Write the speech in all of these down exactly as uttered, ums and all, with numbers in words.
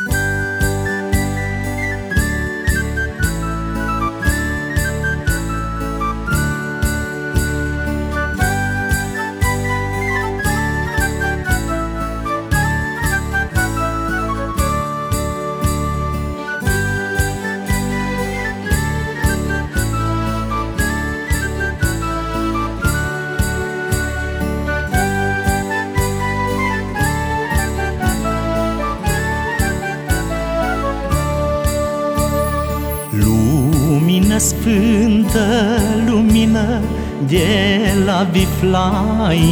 Lumină sfântă, lumină de la Biflaim,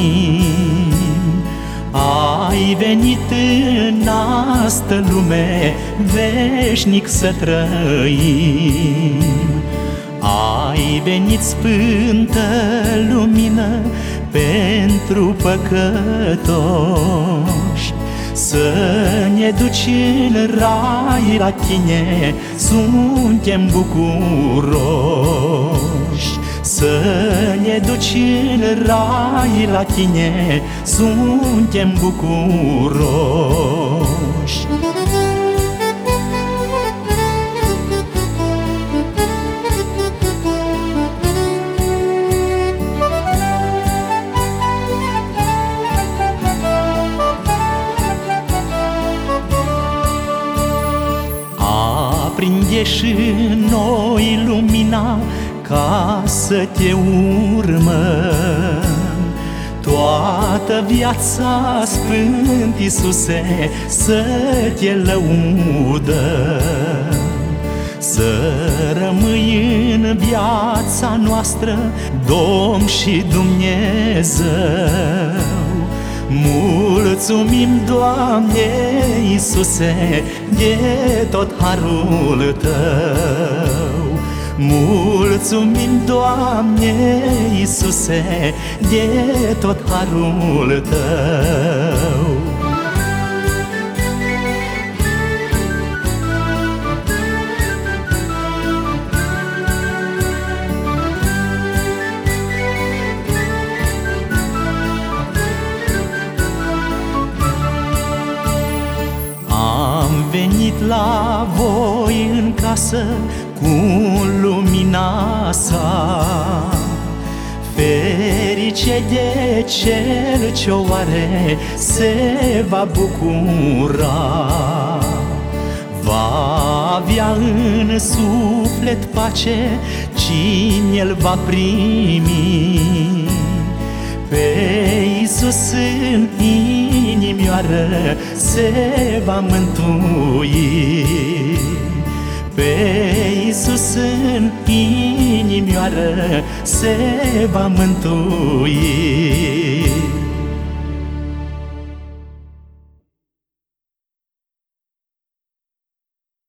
ai venit în astă lume veșnic să trăim. Ai venit sfântă lumină pentru păcătoși, să ne duci în rai la tine, suntem bucuroși. Să ne duci în rai la tine, suntem bucuroși. Aprinde și noi lumina ca să te urmăm toată viața, Sfânt Iisuse, să te lăudăm. Să rămâi în viața noastră Domn și Dumnezeu. Mulțumim, Doamne Iisuse, de tot harul Tău. Mulțumim, Doamne Iisuse, de tot harul Tău. Am venit la voi în casă cu lumina sa, ferice de cel ce-o are se va bucura. Va avea în suflet pace cine-l va primi. Pe Iisus în inimioară se va mântui. Pe Iisus în inimioară se va mântui.